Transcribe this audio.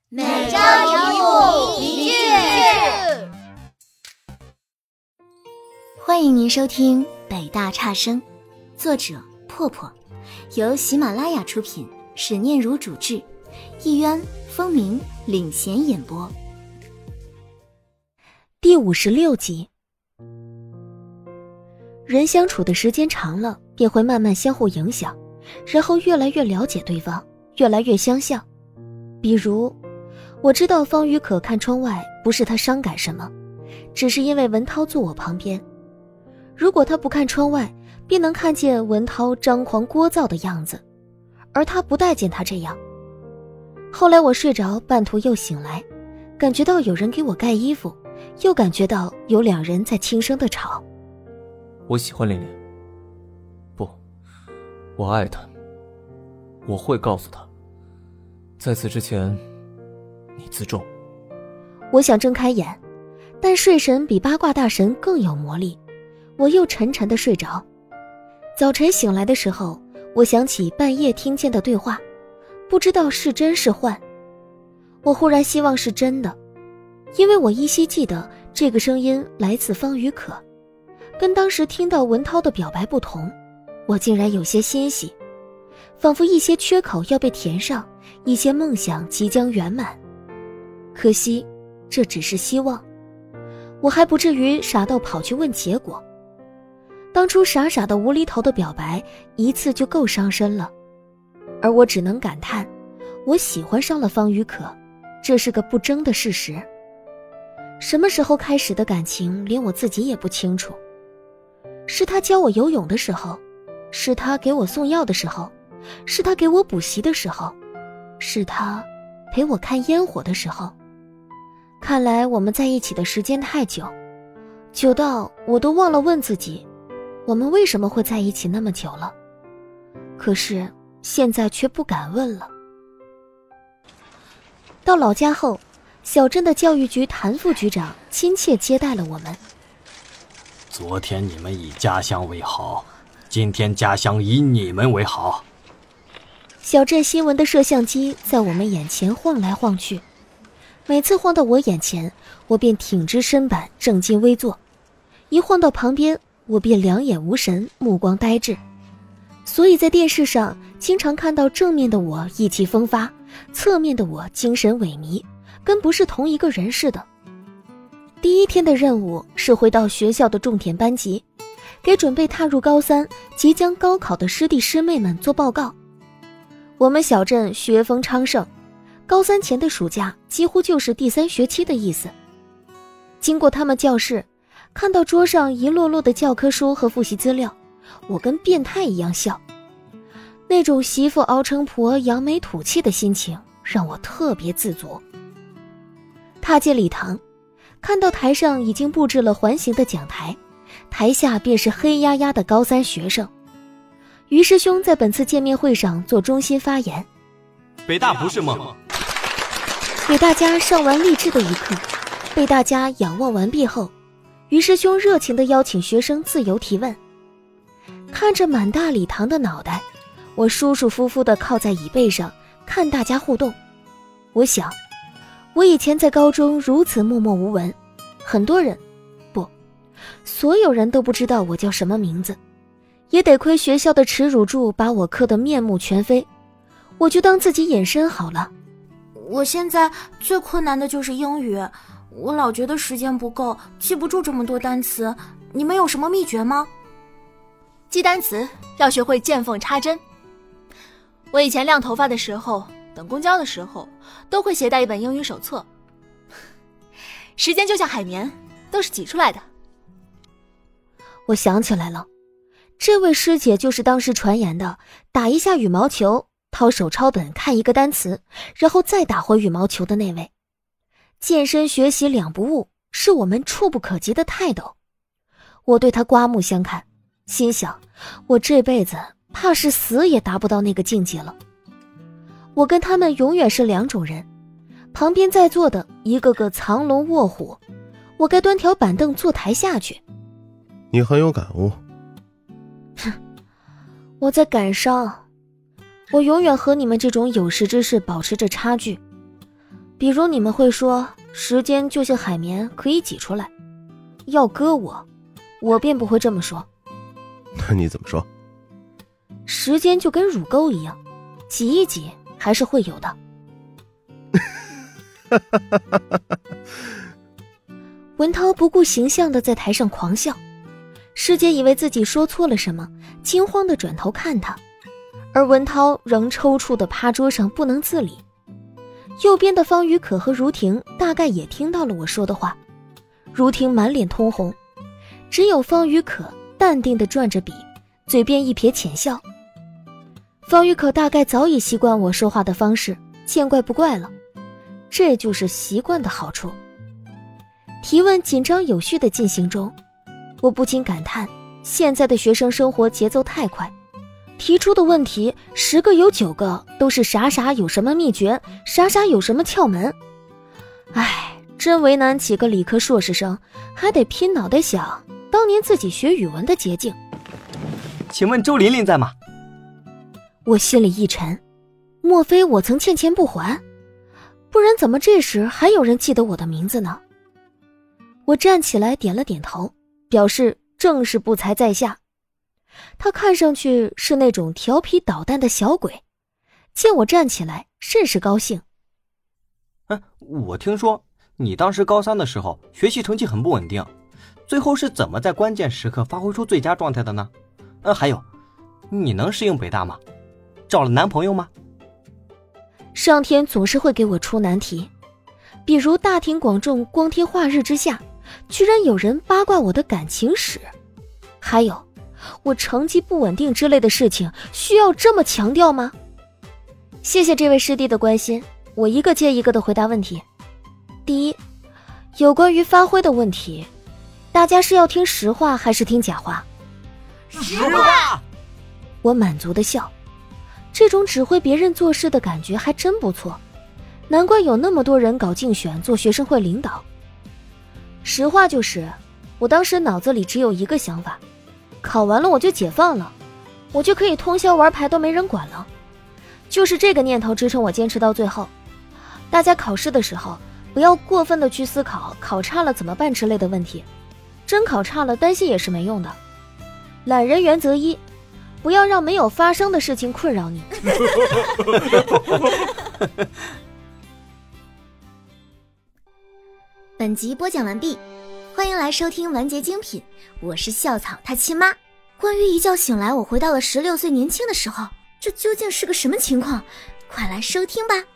每周一句。 欢迎您收听北大差生，作者破破，由喜马拉雅出品，史念如主制，易渊、风鸣领衔演播。第56集。人相处的时间长了，便会慢慢相互影响，然后越来越了解对方，越来越相像。比如我知道方宇可看窗外不是他伤感什么，只是因为文涛坐我旁边。如果他不看窗外，便能看见文涛张狂聒噪的样子，而他不待见他这样。后来我睡着，半途又醒来，感觉到有人给我盖衣服，又感觉到有两人在轻声地吵。 我喜欢琳琳，不，我爱她，我会告诉她。在此之前，你自重。 我想睁开眼，但睡神比八卦大神更有魔力，我又沉沉地睡着。早晨醒来的时候，我想起半夜听见的对话，不知道是真是幻。我忽然希望是真的，因为我依稀记得这个声音来自方宇可，跟当时听到文涛的表白不同，我竟然有些欣喜，仿佛一些缺口要被填上，一些梦想即将圆满。可惜这只是希望，我还不至于傻到跑去问结果。当初傻傻的无厘头的表白一次就够伤身了，而我只能感叹，我喜欢上了方宇可，这是个不争的事实。什么时候开始的感情连我自己也不清楚，是他教我游泳的时候，是他给我送药的时候，是他给我补习的时候，是他陪我看烟火的时候。看来我们在一起的时间太久，久到我都忘了问自己，我们为什么会在一起那么久了？可是现在却不敢问了。到老家后，小镇的教育局谭副局长亲切接待了我们。 昨天你们以家乡为好，今天家乡以你们为好。 小镇新闻的摄像机在我们眼前晃来晃去，每次晃到我眼前，我便挺直身板，正襟危坐；一晃到旁边，我便两眼无神，目光呆滞。所以在电视上经常看到正面的我意气风发，侧面的我精神萎靡，跟不是同一个人似的。第一天的任务是回到学校的重点班级，给准备踏入高三、即将高考的师弟师妹们做报告。我们小镇学风昌盛，高三前的暑假几乎就是第3学期的意思。经过他们教室，看到桌上一摞摞的教科书和复习资料，我跟变态一样笑。那种媳妇熬成婆扬眉吐气的心情让我特别自足。踏进礼堂，看到台上已经布置了环形的讲台，台下便是黑压压的高3学生。于师兄在本次见面会上做中心发言。 北大不是梦。 给大家上完励志的一课，被大家仰望完毕后，于师兄热情地邀请学生自由提问。看着满大礼堂的脑袋，我舒舒服服地靠在椅背上看大家互动。我想，我以前在高中如此默默无闻，很多人，不，所有人都不知道我叫什么名字，也得亏学校的耻辱柱把我磕得面目全非，我就当自己隐身好了。 我现在最困难的就是英语，我老觉得时间不够，记不住这么多单词，你们有什么秘诀吗？ 记单词要学会见缝插针。我以前晾头发的时候，等公交的时候，都会携带一本英语手册。时间就像海绵，都是挤出来的。 我想起来了，这位师姐就是当时传言的打一下羽毛球，掏手抄本看一个单词，然后再打回羽毛球的那位。健身学习两不误，是我们触不可及的泰斗。我对她刮目相看，心想我这辈子怕是死也达不到那个境界了。我跟他们永远是两种人，旁边在座的一个个藏龙卧虎，我该端条板凳坐台下去。 你很有感悟。 哼，我在感伤。我永远和你们这种有识之士保持着差距。 比如你们会说时间就像海绵可以挤出来，要割我便不会这么说。 那你怎么说？ 时间就跟乳沟一样，挤一挤还是会有的。文涛不顾形象地在台上狂笑，师姐以为自己说错了什么，惊慌地转头看他，而文涛仍抽搐地趴桌上不能自理。右边的方雨可和如婷大概也听到了我说的话，如婷满脸通红，只有方雨可淡定地转着笔，嘴边一撇浅笑。方雨可大概早已习惯我说话的方式，见怪不怪了，这就是习惯的好处。提问紧张有序地进行中，我不禁感叹，现在的学生生活节奏太快，提出的问题10个有9个都是啥啥有什么秘诀，啥啥有什么窍门。唉，真为难几个理科硕士生，还得拼脑袋想当年自己学语文的捷径。 请问周琳琳在吗？ 我心里一沉，莫非我曾欠钱不还？不然怎么这时还有人记得我的名字呢？我站起来点了点头，表示正是不才在下。他看上去是那种调皮捣蛋的小鬼，见我站起来甚是高兴。 我听说你当时高3的时候学习成绩很不稳定，最后是怎么在关键时刻发挥出最佳状态的呢？还有，你能适应北大吗？找了男朋友吗？ 上天总是会给我出难题，比如大庭广众光天化日之下，居然有人八卦我的感情史。还有，我成绩不稳定之类的事情，需要这么强调吗？谢谢这位师弟的关心，我一个接一个的回答问题。第一，有关于发挥的问题，大家是要听实话还是听假话？ 实话！ 我满足的笑，这种指挥别人做事的感觉还真不错，难怪有那么多人搞竞选做学生会领导。实话就是，我当时脑子里只有一个想法，考完了我就解放了，我就可以通宵玩牌都没人管了。就是这个念头支撑我坚持到最后。大家考试的时候不要过分的去思考考差了怎么办之类的问题，真考差了担心也是没用的。懒人原则1，不要让没有发生的事情困扰你。 本集播讲完毕，欢迎来收听完结精品，我是校草他亲妈。关于一觉醒来我回到了16岁年轻的时候，这究竟是个什么情况？快来收听吧。